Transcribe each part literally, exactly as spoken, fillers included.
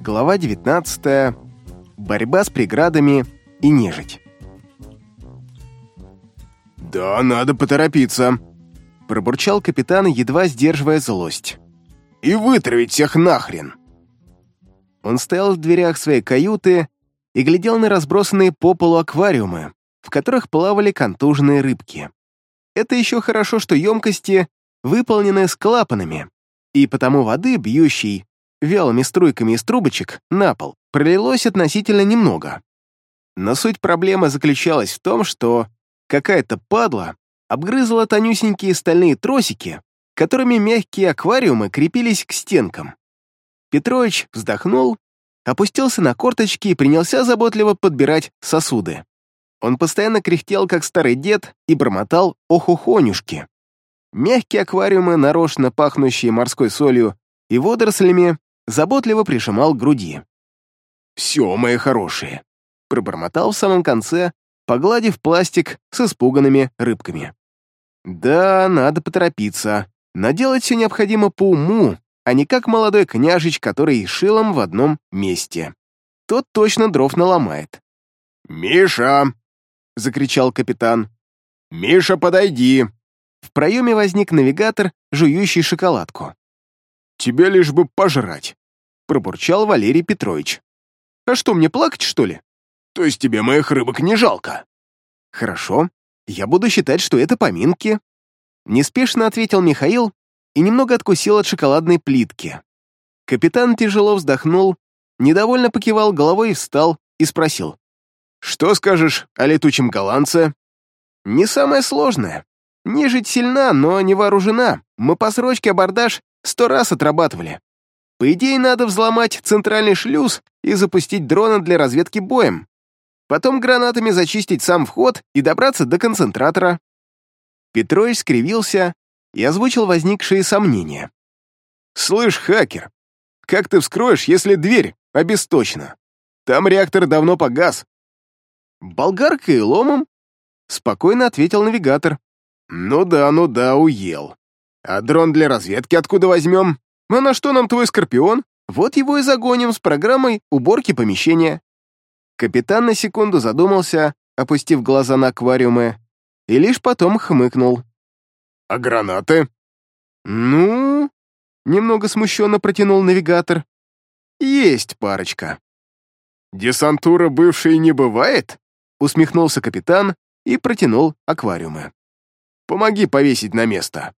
Глава девятнадцатая. Борьба с преградами и нежить. «Да, надо поторопиться», — пробурчал капитан, едва сдерживая злость. «И вытравить всех нахрен!» Он стоял в дверях своей каюты и глядел на разбросанные по полу аквариумы, в которых плавали контуженные рыбки. Это еще хорошо, что емкости выполнены с клапанами, и потому воды, бьющей вялыми струйками из трубочек на пол, пролилось относительно немного. Но суть проблемы заключалась в том, что какая-то падла обгрызла тонюсенькие стальные тросики, которыми мягкие аквариумы крепились к стенкам. Петрович вздохнул, опустился на корточки и принялся заботливо подбирать сосуды. Он постоянно кряхтел, как старый дед, и бормотал охухонюшки. Мягкие аквариумы, нарочно пахнущие морской солью и водорослями, заботливо прижимал к груди. «Все, мои хорошие», — пробормотал в самом конце, погладив пластик с испуганными рыбками. «Да, надо поторопиться. Наделать все необходимо по уму, а не как молодой княжич, который шилом в одном месте. Тот точно дров наломает». «Миша!» — закричал капитан. «Миша, подойди!» В проеме возник навигатор, жующий шоколадку. «Тебе лишь бы пожрать», — пробурчал Валерий Петрович. «А что, мне плакать, что ли?» «То есть тебе моих рыбок не жалко?» «Хорошо, я буду считать, что это поминки», — неспешно ответил Михаил и немного откусил от шоколадной плитки. Капитан тяжело вздохнул, недовольно покивал головой и встал и спросил. «Что скажешь о летучем голландце?» «Не самое сложное. Нежить сильна, но не вооружена. Мы по срочке абордаж сто раз отрабатывали. По идее, надо взломать центральный шлюз и запустить дрона для разведки боем. Потом гранатами зачистить сам вход и добраться до концентратора». Петрович скривился и озвучил возникшие сомнения. «Слышь, хакер, как ты вскроешь, если дверь обесточена? Там реактор давно погас». «Болгаркой и ломом», — спокойно ответил навигатор. «Ну да, ну да, уел. А дрон для разведки откуда возьмем? А на что нам твой Скорпион? Вот его и загоним с программой уборки помещения». Капитан на секунду задумался, опустив глаза на аквариумы, и лишь потом хмыкнул. «А гранаты?» «Ну...» — немного смущенно протянул навигатор. «Есть парочка». «Десантура бывшей не бывает?» — усмехнулся капитан и протянул аквариумы. «Помоги повесить на место».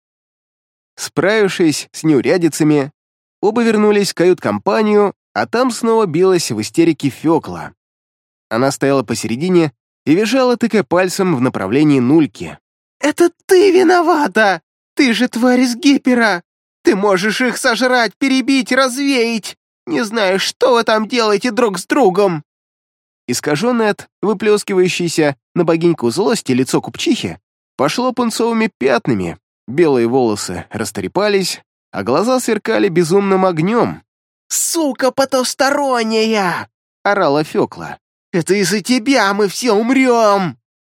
Справившись с неурядицами, оба вернулись в кают-компанию, а там снова билась в истерике Фёкла. Она стояла посередине и визжала, тыкая пальцем в направлении Нульки. «Это ты виновата! Ты же тварь из гипера! Ты можешь их сожрать, перебить, развеять! Не знаю, что вы там делаете друг с другом!» Искаженное от выплескивающейся на богиньку злости лицо купчихи пошло пунцовыми пятнами, белые волосы растрепались, а глаза сверкали безумным огнем. «Сука потусторонняя!» — орала Фёкла. «Это из-за тебя мы все умрем!»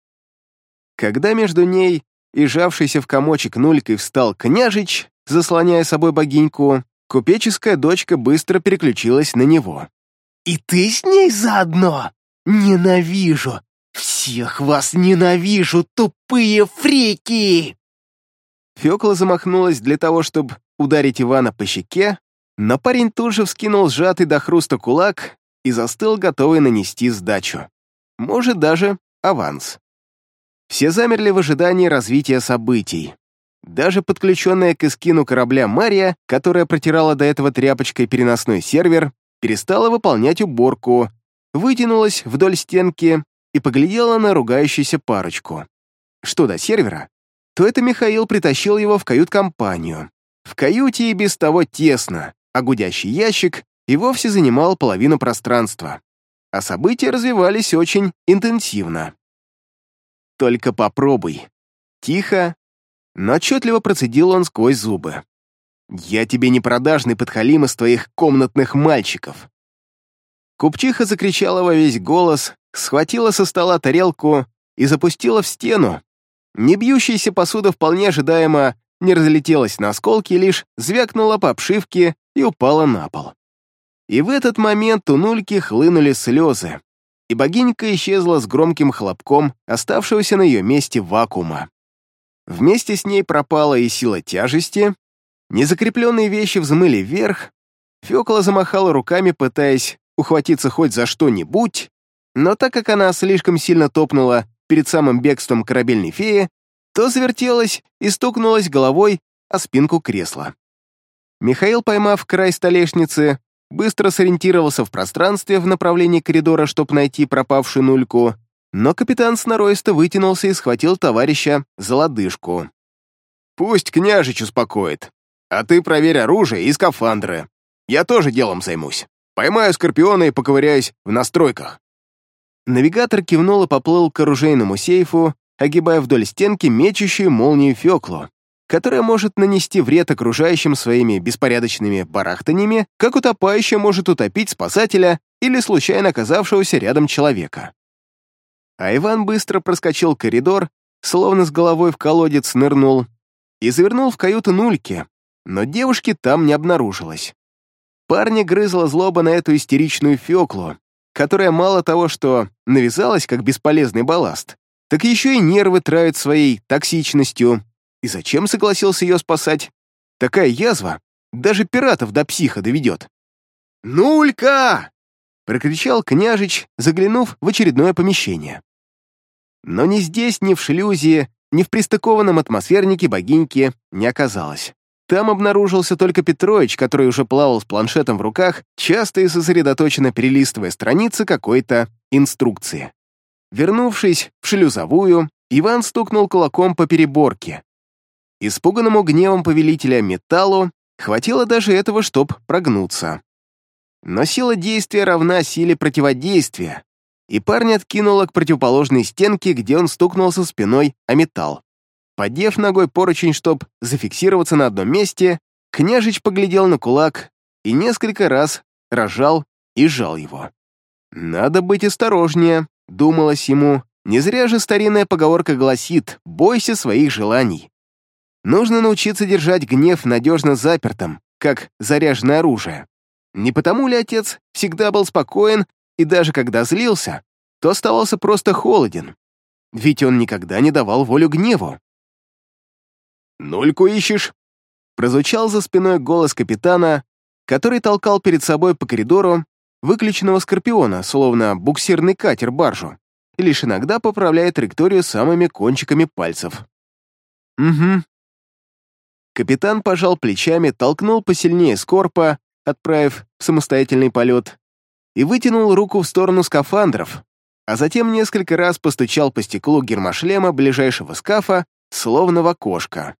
Когда между ней и сжавшейся в комочек Нулькой встал княжич, заслоняя собой богиньку, купеческая дочка быстро переключилась на него. «И ты с ней заодно? Ненавижу! Всех вас ненавижу, тупые фрики!» Фёкла замахнулась для того, чтобы ударить Ивана по щеке, но парень тут же вскинул сжатый до хруста кулак и застыл, готовый нанести сдачу. Может, даже аванс. Все замерли в ожидании развития событий. Даже подключенная к эскину корабля Мария, которая протирала до этого тряпочкой переносной сервер, перестала выполнять уборку, вытянулась вдоль стенки и поглядела на ругающуюся парочку. Что до сервера, то это Михаил притащил его в кают-компанию. В каюте и без того тесно, а гудящий ящик и вовсе занимал половину пространства. А события развивались очень интенсивно. «Только попробуй». Тихо, но отчетливо процедил он сквозь зубы. «Я тебе не продажный подхалим из твоих комнатных мальчиков». Купчиха закричала во весь голос, схватила со стола тарелку и запустила в стену. Небьющаяся посуда вполне ожидаемо не разлетелась на осколки, лишь звякнула по обшивке и упала на пол. И в этот момент у Нульки хлынули слезы, и богинька исчезла с громким хлопком оставшегося на ее месте вакуума. Вместе с ней пропала и сила тяжести, незакрепленные вещи взмыли вверх, Фёкла замахала руками, пытаясь ухватиться хоть за что-нибудь, но так как она слишком сильно топнула перед самым бегством корабельной феи, то завертелась и стукнулась головой о спинку кресла. Михаил, поймав край столешницы, быстро сориентировался в пространстве в направлении коридора, чтобы найти пропавшую Нульку, но капитан сноровисто вытянулся и схватил товарища за лодыжку. «Пусть княжич успокоит, а ты проверь оружие и скафандры. Я тоже делом займусь. Поймаю скорпиона и поковыряюсь в настройках». Навигатор кивнул и поплыл к оружейному сейфу, огибая вдоль стенки мечущую молнию Фёклу, которая может нанести вред окружающим своими беспорядочными барахтаниями, как утопающая может утопить спасателя или случайно оказавшегося рядом человека. А Иван быстро проскочил коридор, словно с головой в колодец нырнул, и завернул в каюту Нульки, но девушки там не обнаружилось. Парня грызла злоба на эту истеричную Фёклу, которая мало того, что навязалась как бесполезный балласт, так еще и нервы травит своей токсичностью. И зачем согласился ее спасать? Такая язва даже пиратов до психа доведет. «Нулька!» — прокричал княжич, заглянув в очередное помещение. Но ни здесь, ни в шлюзе, ни в пристыкованном атмосфернике богиньки не оказалось. Там обнаружился только Петрович, который уже плавал с планшетом в руках, часто и сосредоточенно перелистывая страницы какой-то инструкции. Вернувшись в шлюзовую, Иван стукнул кулаком по переборке. Испуганному гневом повелителя металлу хватило даже этого, чтоб прогнуться. Но сила действия равна силе противодействия, и парня откинуло к противоположной стенке, где он стукнулся спиной о металл. Поддев ногой поручень, чтоб зафиксироваться на одном месте, княжич поглядел на кулак и несколько раз разжал и сжал его. «Надо быть осторожнее», — думалось ему. Не зря же старинная поговорка гласит «бойся своих желаний». Нужно научиться держать гнев надежно запертым, как заряженное оружие. Не потому ли отец всегда был спокоен и даже когда злился, то оставался просто холоден? Ведь он никогда не давал волю гневу. «Нульку ищешь?» Прозвучал за спиной голос капитана, который толкал перед собой по коридору выключенного скорпиона, словно буксирный катер баржу, и лишь иногда поправляя траекторию самыми кончиками пальцев. «Угу». Капитан пожал плечами, толкнул посильнее скорпа, отправив в самостоятельный полет, и вытянул руку в сторону скафандров, а затем несколько раз постучал по стеклу гермошлема ближайшего скафа, словно в окошко.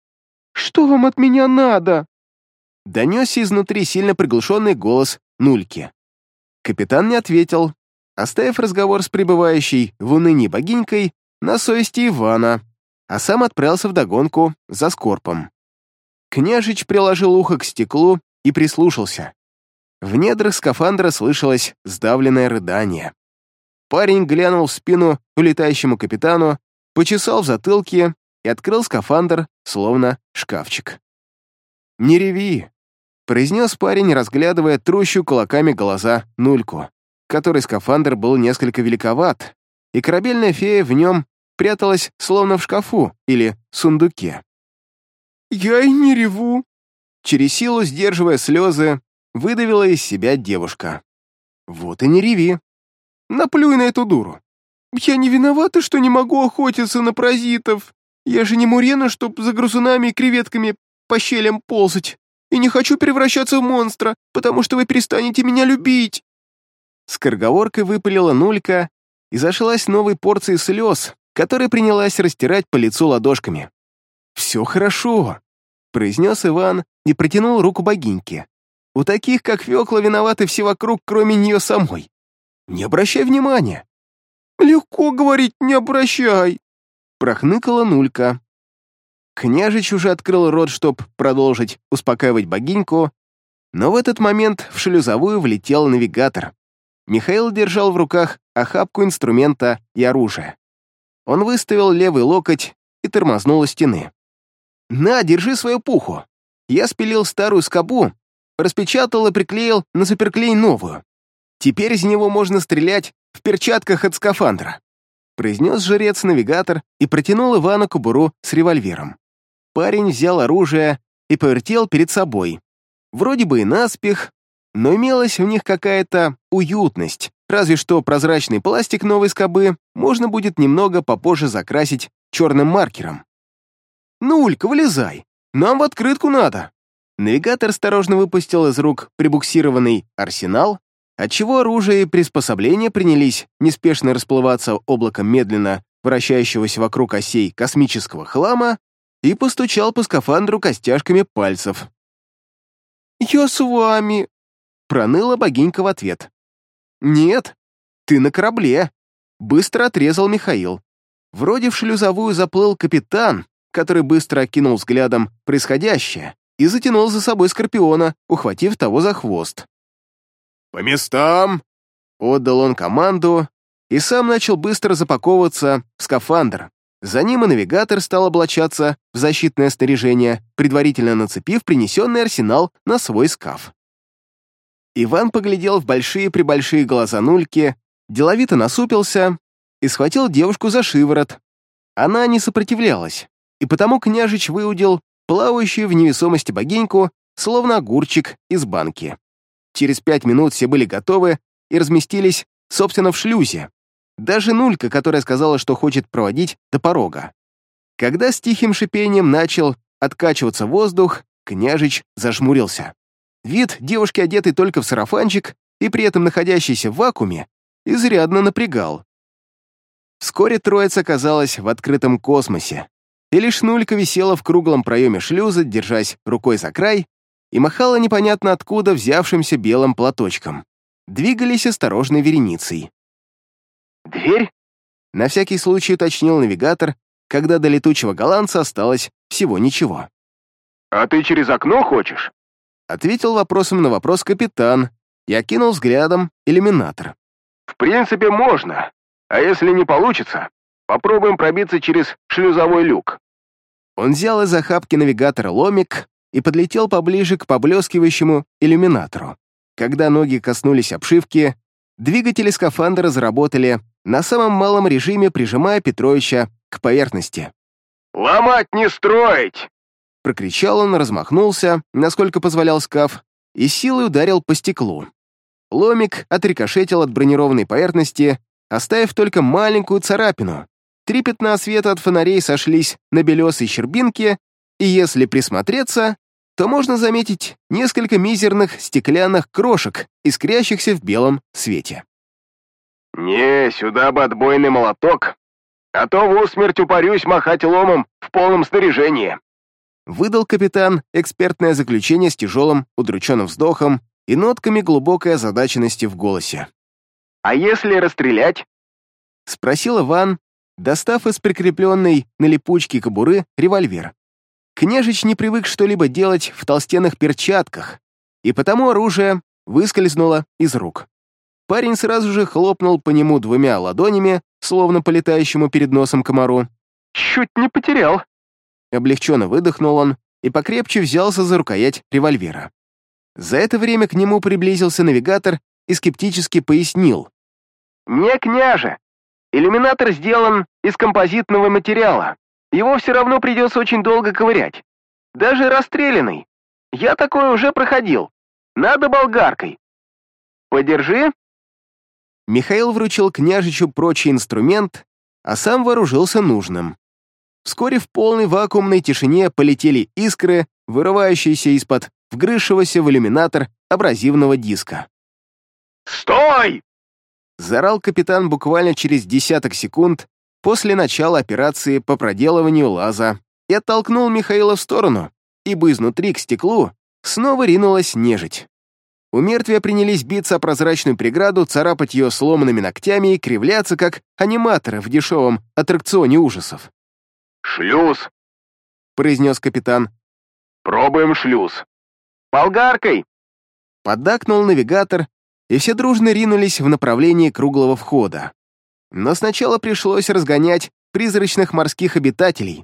«Что вам от меня надо?» Донесся изнутри сильно приглушенный голос Нульки. Капитан не ответил, оставив разговор с пребывающей в унынии богинькой на совести Ивана, а сам отправился вдогонку за скорпом. Княжич приложил ухо к стеклу и прислушался. В недрах скафандра слышалось сдавленное рыдание. Парень глянул в спину улетающему капитану, почесал в затылке и открыл скафандр, словно шкафчик. «Не реви», — произнес парень, разглядывая трущую кулаками глаза Нульку, который скафандр был несколько великоват, и корабельная фея в нем пряталась, словно в шкафу или сундуке. «Я и не реву», — через силу, сдерживая слезы, выдавила из себя девушка. «Вот и не реви. Наплюй на эту дуру. Я не виновата, что не могу охотиться на паразитов. Я же не Мурена, чтоб за грызунами и креветками по щелям ползать. И не хочу превращаться в монстра, потому что вы перестанете меня любить». Скороговоркой выпалила Нулька и зашлась новой порцией слез, которая принялась растирать по лицу ладошками. «Все хорошо», — произнес Иван и протянул руку богиньке. «У таких, как Фёкла, виноваты все вокруг, кроме нее самой. Не обращай внимания». «Легко говорить, не обращай», — прохныкала Нулька. Княжич уже открыл рот, чтоб продолжить успокаивать богиньку, но в этот момент в шлюзовую влетел навигатор. Михаил держал в руках охапку инструмента и оружия. Он выставил левый локоть и тормознул у стены. «На, держи свою пуху. Я спилил старую скобу, распечатал и приклеил на суперклей новую. Теперь из него можно стрелять в перчатках от скафандра», произнес жрец-навигатор и протянул Ивану кобуру с револьвером. Парень взял оружие и повертел перед собой. Вроде бы и наспех, но имелась в них какая-то уютность, разве что прозрачный пластик новой скобы можно будет немного попозже закрасить черным маркером. «Ну, Улька, вылезай, нам в открытку надо». Навигатор осторожно выпустил из рук прибуксированный арсенал, отчего оружие и приспособления принялись неспешно расплываться облаком медленно вращающегося вокруг осей космического хлама, и постучал по скафандру костяшками пальцев. «Я с вами», — проныла богинька в ответ. «Нет, ты на корабле», — быстро отрезал Михаил. Вроде в шлюзовую заплыл капитан, который быстро окинул взглядом происходящее и затянул за собой Скорпиона, ухватив того за хвост. «По местам!» — отдал он команду и сам начал быстро запаковываться в скафандр. За ним и навигатор стал облачаться в защитное снаряжение, предварительно нацепив принесенный арсенал на свой скаф. Иван поглядел в большие-пребольшие глаза Нульки, деловито насупился и схватил девушку за шиворот. Она не сопротивлялась, и потому княжич выудил плавающую в невесомости богиньку, словно огурчик из банки. Через пять минут все были готовы и разместились, собственно, в шлюзе. Даже Нулька, которая сказала, что хочет проводить до порога. Когда с тихим шипением начал откачиваться воздух, княжич зажмурился. Вид девушки, одетой только в сарафанчик и при этом находящейся в вакууме, изрядно напрягал. Вскоре троица оказалась в открытом космосе, и лишь Нулька висела в круглом проеме шлюза, держась рукой за край, и махала непонятно откуда взявшимся белым платочком. Двигались осторожной вереницей. «Дверь?» — на всякий случай уточнил навигатор, когда до летучего голландца осталось всего ничего. «А ты через окно хочешь?» — ответил вопросом на вопрос капитан и окинул взглядом иллюминатор. «В принципе, можно, а если не получится, попробуем пробиться через шлюзовой люк». Он взял из охапки навигатора ломик и подлетел поближе к поблескивающему иллюминатору. Когда ноги коснулись обшивки, двигатели скафандра заработали на самом малом режиме, прижимая Петровича к поверхности. «Ломать не строить!» — прокричал он, размахнулся, насколько позволял скаф, и силой ударил по стеклу. Ломик отрикошетил от бронированной поверхности, оставив только маленькую царапину. Три пятна света от фонарей сошлись на белесой щербинке, и если присмотреться, то можно заметить несколько мизерных стеклянных крошек, искрящихся в белом свете. «Не, сюда бы отбойный молоток, а то в усмерть упарюсь махать ломом в полном снаряжении», выдал капитан экспертное заключение с тяжелым, удрученным вздохом и нотками глубокой озадаченности в голосе. «А если расстрелять?» — спросил Иван, достав из прикрепленной на липучке кобуры револьвер. Княжич не привык что-либо делать в толстенных перчатках, и потому оружие выскользнуло из рук. Парень сразу же хлопнул по нему двумя ладонями, словно по летающему перед носом комару. «Чуть не потерял!» Облегченно выдохнул он и покрепче взялся за рукоять револьвера. За это время к нему приблизился навигатор и скептически пояснил. «Не, княже, иллюминатор сделан из композитного материала. Его все равно придется очень долго ковырять. Даже расстрелянный. Я такое уже проходил. Надо болгаркой. Подержи». Михаил вручил княжичу прочий инструмент, а сам вооружился нужным. Вскоре в полной вакуумной тишине полетели искры, вырывающиеся из-под вгрызшегося в иллюминатор абразивного диска. «Стой!» — заорал капитан буквально через десяток секунд после начала операции по проделыванию лаза и оттолкнул Михаила в сторону, ибо изнутри к стеклу снова ринулась нежить. У мертвия принялись биться о прозрачную преграду, царапать ее сломанными ногтями и кривляться, как аниматоры в дешевом аттракционе ужасов. «Шлюз!» — произнес капитан. «Пробуем шлюз!» «Болгаркой!» — поддакнул навигатор, и все дружно ринулись в направлении круглого входа. Но сначала пришлось разгонять призрачных морских обитателей.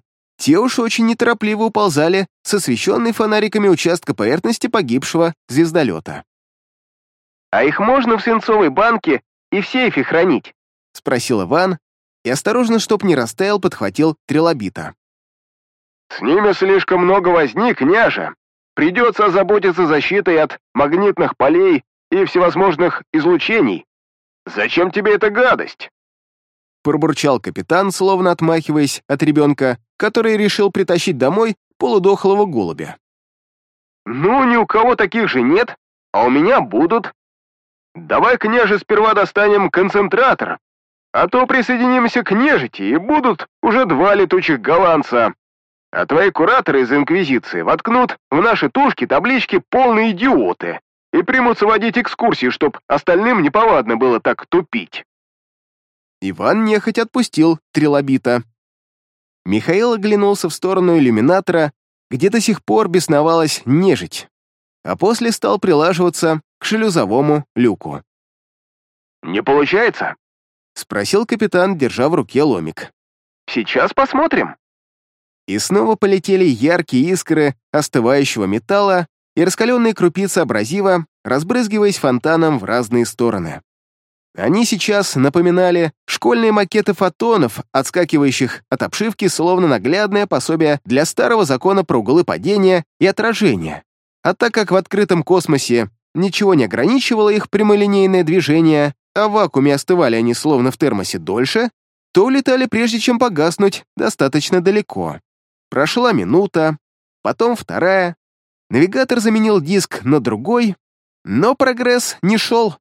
те уж очень неторопливо уползали с освещенной фонариками участка поверхности погибшего звездолета. «А их можно в свинцовой банке и в сейфе хранить?» — спросил Иван, и осторожно, чтоб не растаял, подхватил трилобита. «С ними слишком много возни, княже. Придется озаботиться защитой от магнитных полей и всевозможных излучений. Зачем тебе эта гадость?» Пробурчал капитан, словно отмахиваясь от ребенка, который решил притащить домой полудохлого голубя. «Ну, ни у кого таких же нет, а у меня будут. Давай, княже, сперва достанем концентратор, а то присоединимся к нежити, и будут уже два летучих голландца. А твои кураторы из Инквизиции воткнут в наши тушки таблички «полные идиоты» и примутся водить экскурсии, чтоб остальным неповадно было так тупить». Иван нехотя отпустил трилобита. Михаил оглянулся в сторону иллюминатора, где до сих пор бесновалась нежить, а после стал прилаживаться к шлюзовому люку. «Не получается?» — спросил капитан, держа в руке ломик. «Сейчас посмотрим». И снова полетели яркие искры остывающего металла и раскаленные крупицы абразива, разбрызгиваясь фонтаном в разные стороны. Они сейчас напоминали школьные макеты фотонов, отскакивающих от обшивки, словно наглядное пособие для старого закона про углы падения и отражения. А так как в открытом космосе ничего не ограничивало их прямолинейное движение, а в вакууме остывали они словно в термосе дольше, то улетали прежде чем погаснуть достаточно далеко. Прошла минута, потом вторая. Навигатор заменил диск на другой, но прогресс не шел.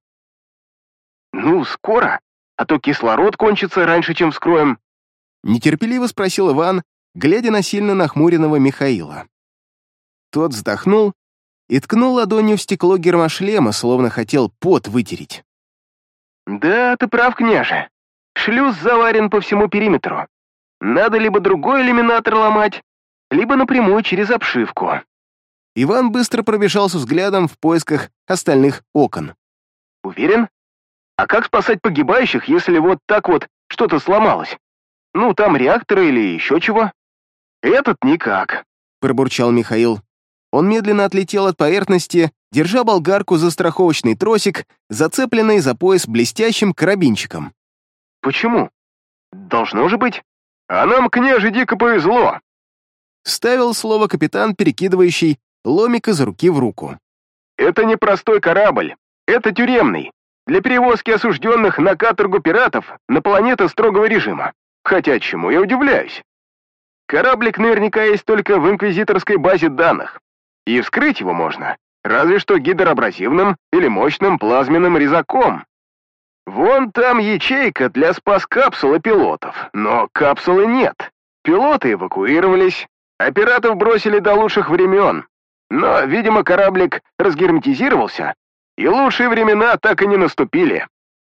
«Ну, скоро, а то кислород кончится раньше, чем вскроем», — нетерпеливо спросил Иван, глядя на сильно нахмуренного Михаила. Тот вздохнул и ткнул ладонью в стекло гермошлема, словно хотел пот вытереть. «Да, ты прав, княже. Шлюз заварен по всему периметру. Надо либо другой иллюминатор ломать, либо напрямую через обшивку». Иван быстро пробежался взглядом в поисках остальных окон. «Уверен? А как спасать погибающих, если вот так вот что-то сломалось? Ну, там реакторы или еще чего?» «Этот никак», — пробурчал Михаил. Он медленно отлетел от поверхности, держа болгарку за страховочный тросик, зацепленный за пояс блестящим карабинчиком. «Почему? Должно же быть. А нам, княже, дико повезло», — вставил слово капитан, перекидывающий ломик из руки в руку. «Это не простой корабль, это тюремный, для перевозки осужденных на каторгу пиратов на планеты строгого режима. Хотя чему я удивляюсь? Кораблик наверняка есть только в инквизиторской базе данных, и вскрыть его можно, разве что гидроабразивным или мощным плазменным резаком. Вон там ячейка для спас-капсулы пилотов, но капсулы нет. Пилоты эвакуировались, а пиратов бросили до лучших времен. Но, видимо, кораблик разгерметизировался, и лучшие времена так и не наступили».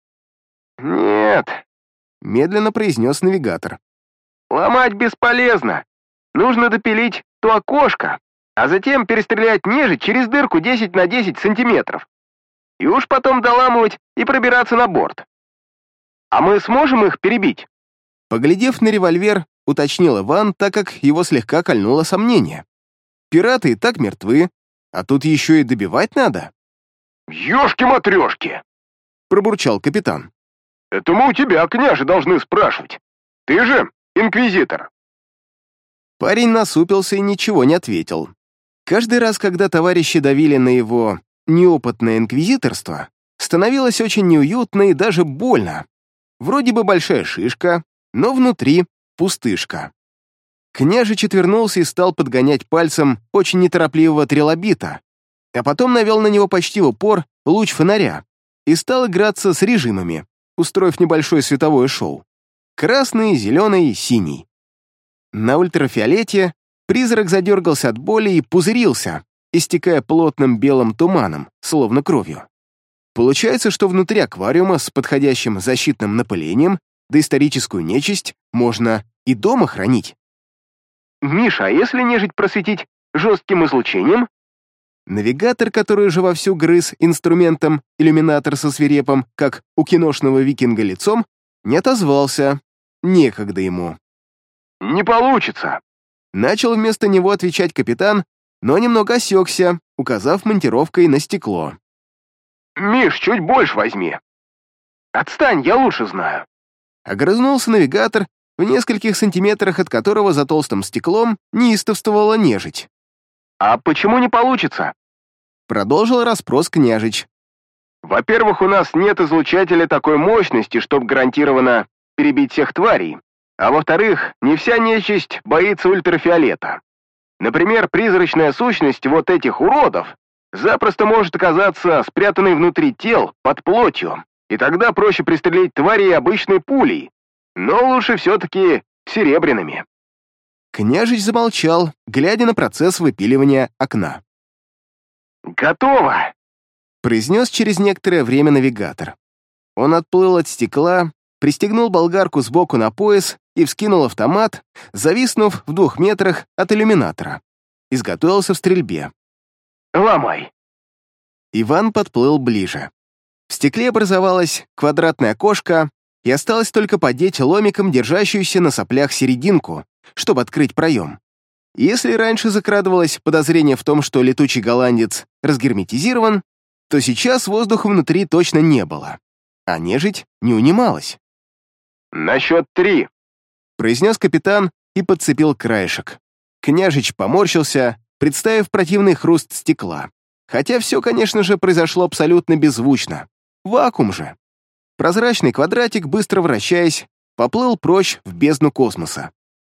«Нет», — медленно произнес навигатор. «Ломать бесполезно. Нужно допилить то окошко, а затем перестрелять нежить через дырку десять на десять сантиметров. И уж потом доламывать и пробираться на борт. А мы сможем их перебить?» Поглядев на револьвер, уточнил Иван, так как его слегка кольнуло сомнение. Пираты и так мертвы, а тут еще и добивать надо. «Ешки-матрешки!» — пробурчал капитан. «Это мы у тебя, княже, должны спрашивать. Ты же инквизитор». Парень насупился и ничего не ответил. Каждый раз, когда товарищи давили на его неопытное инквизиторство, становилось очень неуютно и даже больно. Вроде бы большая шишка, но внутри пустышка. Княжич отвернулся и стал подгонять пальцем очень неторопливого трилобита, а потом навел на него почти в упор луч фонаря и стал играться с режимами, устроив небольшое световое шоу. Красный, зеленый, синий. На ультрафиолете призрак задергался от боли и пузырился, истекая плотным белым туманом, словно кровью. Получается, что внутри аквариума с подходящим защитным напылением доисторическую нечисть можно и дома хранить. «Миша, а если нежить просветить жестким излучением?» Навигатор, который уже вовсю грыз инструментом иллюминатор со свирепом, как у киношного викинга лицом, не отозвался. Некогда ему. «Не получится!» Начал вместо него отвечать капитан, но немного осекся, указав монтировкой на стекло. «Миш, чуть больше возьми. Отстань, я лучше знаю». Огрызнулся навигатор, в нескольких сантиметрах от которого за толстым стеклом неистовствовала нежить. «А почему не получится?» Продолжил расспрос княжич. «Во-первых, у нас нет излучателя такой мощности, чтобы гарантированно перебить всех тварей. А во-вторых, не вся нечисть боится ультрафиолета. Например, призрачная сущность вот этих уродов запросто может оказаться спрятанной внутри тел, под плотью, и тогда проще пристрелить тварей обычной пулей, но лучше все-таки серебряными». Княжич замолчал, глядя на процесс выпиливания окна. «Готово!» — произнес через некоторое время навигатор. Он отплыл от стекла, пристегнул болгарку сбоку на пояс и вскинул автомат, зависнув в двух метрах от иллюминатора. Изготовился в стрельбе. «Ломай!» Иван подплыл ближе. В стекле образовалось квадратное окошко, и осталось только поддеть ломиком держащуюся на соплях серединку, чтобы открыть проем. Если раньше закрадывалось подозрение в том, что летучий голландец разгерметизирован, то сейчас воздуха внутри точно не было, а нежить не унималась. «На счет три», — произнес капитан и подцепил краешек. Княжич поморщился, представив противный хруст стекла. Хотя все, конечно же, произошло абсолютно беззвучно. Вакуум же. Прозрачный квадратик, быстро вращаясь, поплыл прочь в бездну космоса.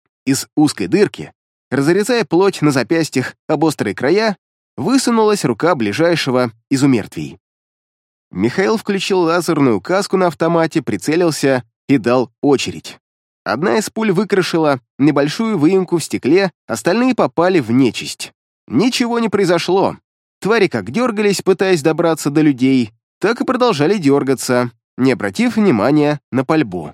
Из узкой дырки, разрезая плоть на запястьях об острые края, высунулась рука ближайшего из умертвий. Михаил включил лазерную каску на автомате, прицелился и дал очередь. Одна из пуль выкрашила небольшую выемку в стекле, остальные попали в нечисть. Ничего не произошло. Твари как дергались, пытаясь добраться до людей, так и продолжали дергаться, не обратив внимания на пальбу.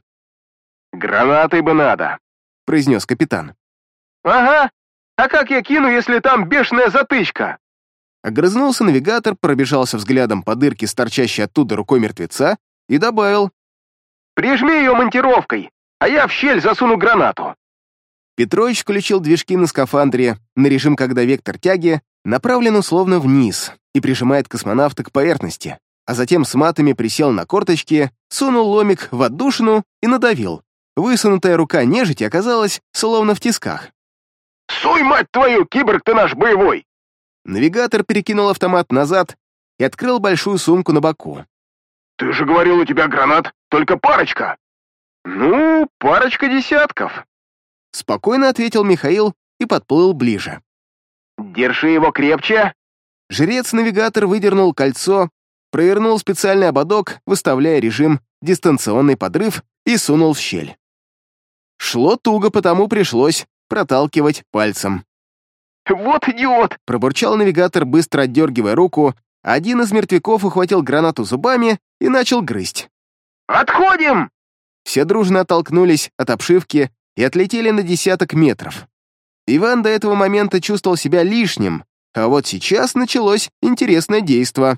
«Гранатой бы надо», — произнес капитан. «Ага, а как я кину, если там бешеная затычка?» Огрызнулся навигатор, пробежался взглядом по дырке с торчащей оттуда рукой мертвеца и добавил: «Прижми ее монтировкой, а я в щель засуну гранату». Петрович включил движки на скафандре на режим, когда вектор тяги направлен условно вниз и прижимает космонавта к поверхности, а затем с матами присел на корточки, сунул ломик в отдушину и надавил. Высунутая рука нежити оказалась словно в тисках. «Суй, мать твою, киборг ты наш боевой!» Навигатор перекинул автомат назад и открыл большую сумку на боку. «Ты же говорил, у тебя гранат только парочка!» «Ну, парочка десятков», — спокойно ответил Михаил и подплыл ближе. «Держи его крепче». Жрец-навигатор выдернул кольцо, провернул специальный ободок, выставляя режим «дистанционный подрыв» и сунул в щель. Шло туго, потому пришлось проталкивать пальцем. «Вот идиот!» — пробурчал навигатор, быстро отдергивая руку. Один из мертвяков ухватил гранату зубами и начал грызть. «Отходим!» Все дружно оттолкнулись от обшивки и отлетели на десяток метров. Иван до этого момента чувствовал себя лишним, а вот сейчас началось интересное действо.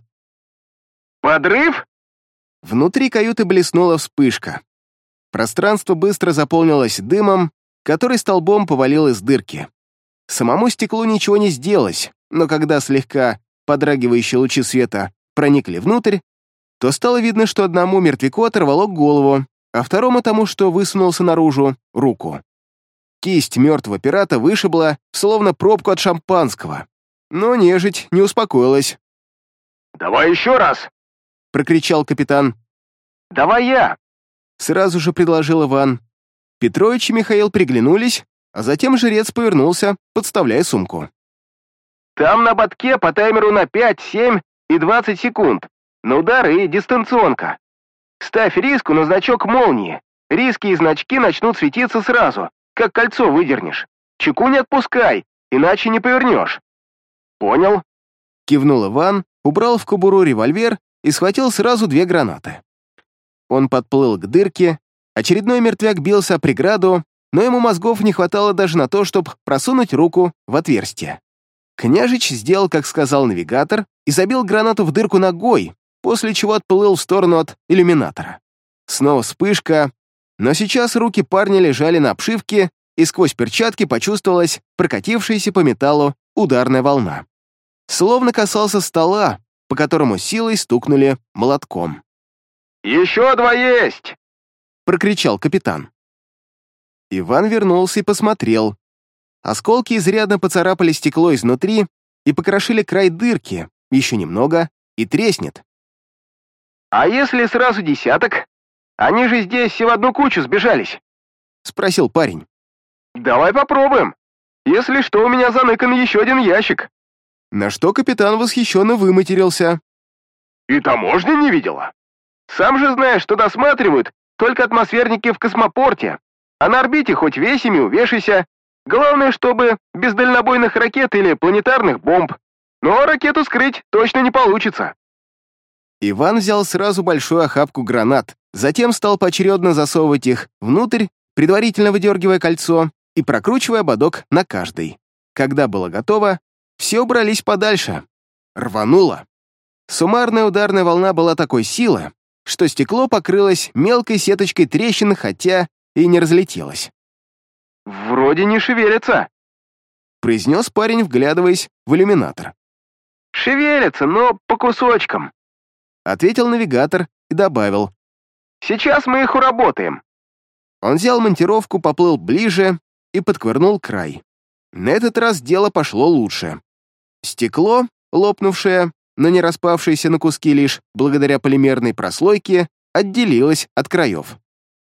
«Подрыв?» Внутри каюты блеснула вспышка. Пространство быстро заполнилось дымом, который столбом повалил из дырки. Самому стеклу ничего не сделалось, но когда слегка подрагивающие лучи света проникли внутрь, то стало видно, что одному мертвяку оторвало голову, а второму тому, что высунулся наружу, руку. Кисть мертвого пирата вышибла, словно пробку от шампанского. Но нежить не успокоилась. «Давай еще раз!» — прокричал капитан. «Давай я!» — сразу же предложил Иван. Петрович и Михаил приглянулись, а затем жрец повернулся, подставляя сумку. «Там на ободке по таймеру на пять, семь и двадцать секунд. На удар и дистанционка. Ставь риску на значок молнии. Риски и значки начнут светиться сразу, как кольцо выдернешь. Чеку не отпускай, иначе не повернешь». «Понял?» — кивнул Иван, убрал в кобуру револьвер и схватил сразу две гранаты. Он подплыл к дырке, очередной мертвяк бился о преграду, но ему мозгов не хватало даже на то, чтобы просунуть руку в отверстие. Княжич сделал, как сказал навигатор, и забил гранату в дырку ногой, после чего отплыл в сторону от иллюминатора. Снова вспышка, но сейчас руки парня лежали на обшивке, и сквозь перчатки почувствовалась прокатившаяся по металлу ударная волна. Словно касался стола, по которому силой стукнули молотком. «Еще два есть!» — прокричал капитан. Иван вернулся и посмотрел. Осколки изрядно поцарапали стекло изнутри и покрошили край дырки, еще немного, и треснет. «А если сразу десяток? Они же здесь все в одну кучу сбежались!» — спросил парень. «Давай попробуем. Если что, у меня заныкан еще один ящик». На что капитан восхищенно выматерился. «И таможни не видела? Сам же знаешь, что досматривают только атмосферники в космопорте, а на орбите хоть весь ими увешайся. Главное, чтобы без дальнобойных ракет или планетарных бомб. Но ракету скрыть точно не получится». Иван взял сразу большую охапку гранат, затем стал поочередно засовывать их внутрь, предварительно выдергивая кольцо и прокручивая ободок на каждый. Когда было готово, все убрались подальше. Рвануло. Суммарная ударная волна была такой силы, что стекло покрылось мелкой сеточкой трещин, хотя и не разлетелось. «Вроде не шевелится», — произнес парень, вглядываясь в иллюминатор. «Шевелится, но по кусочкам», — ответил навигатор и добавил. «Сейчас мы их уработаем». Он взял монтировку, поплыл ближе и подковырнул край. На этот раз дело пошло лучше. Стекло, лопнувшее, но не распавшееся на куски лишь благодаря полимерной прослойке, отделилось от краев.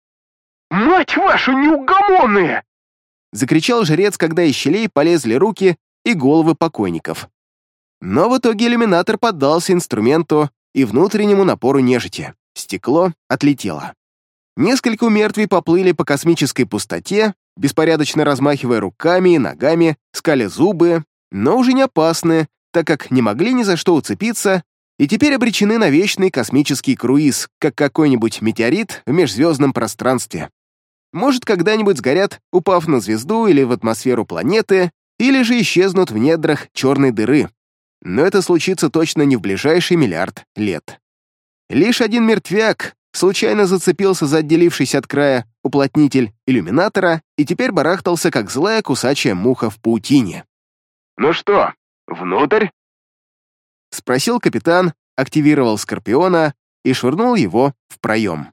«Мать вашу, неугомонные!» — закричал жрец, когда из щелей полезли руки и головы покойников. Но в итоге иллюминатор поддался инструменту и внутреннему напору нежити. Стекло отлетело. Несколько мертвей поплыли по космической пустоте, беспорядочно размахивая руками и ногами, скаля зубы, но уже не опасны, так как не могли ни за что уцепиться и теперь обречены на вечный космический круиз, как какой-нибудь метеорит в межзвездном пространстве. Может, когда-нибудь сгорят, упав на звезду или в атмосферу планеты, или же исчезнут в недрах черной дыры. Но это случится точно не в ближайший миллиард лет. Лишь один мертвяк случайно зацепился за отделившийся от края уплотнитель иллюминатора и теперь барахтался, как злая кусачая муха в паутине. «Ну что, внутрь?» — спросил капитан, активировал Скорпиона и швырнул его в проем.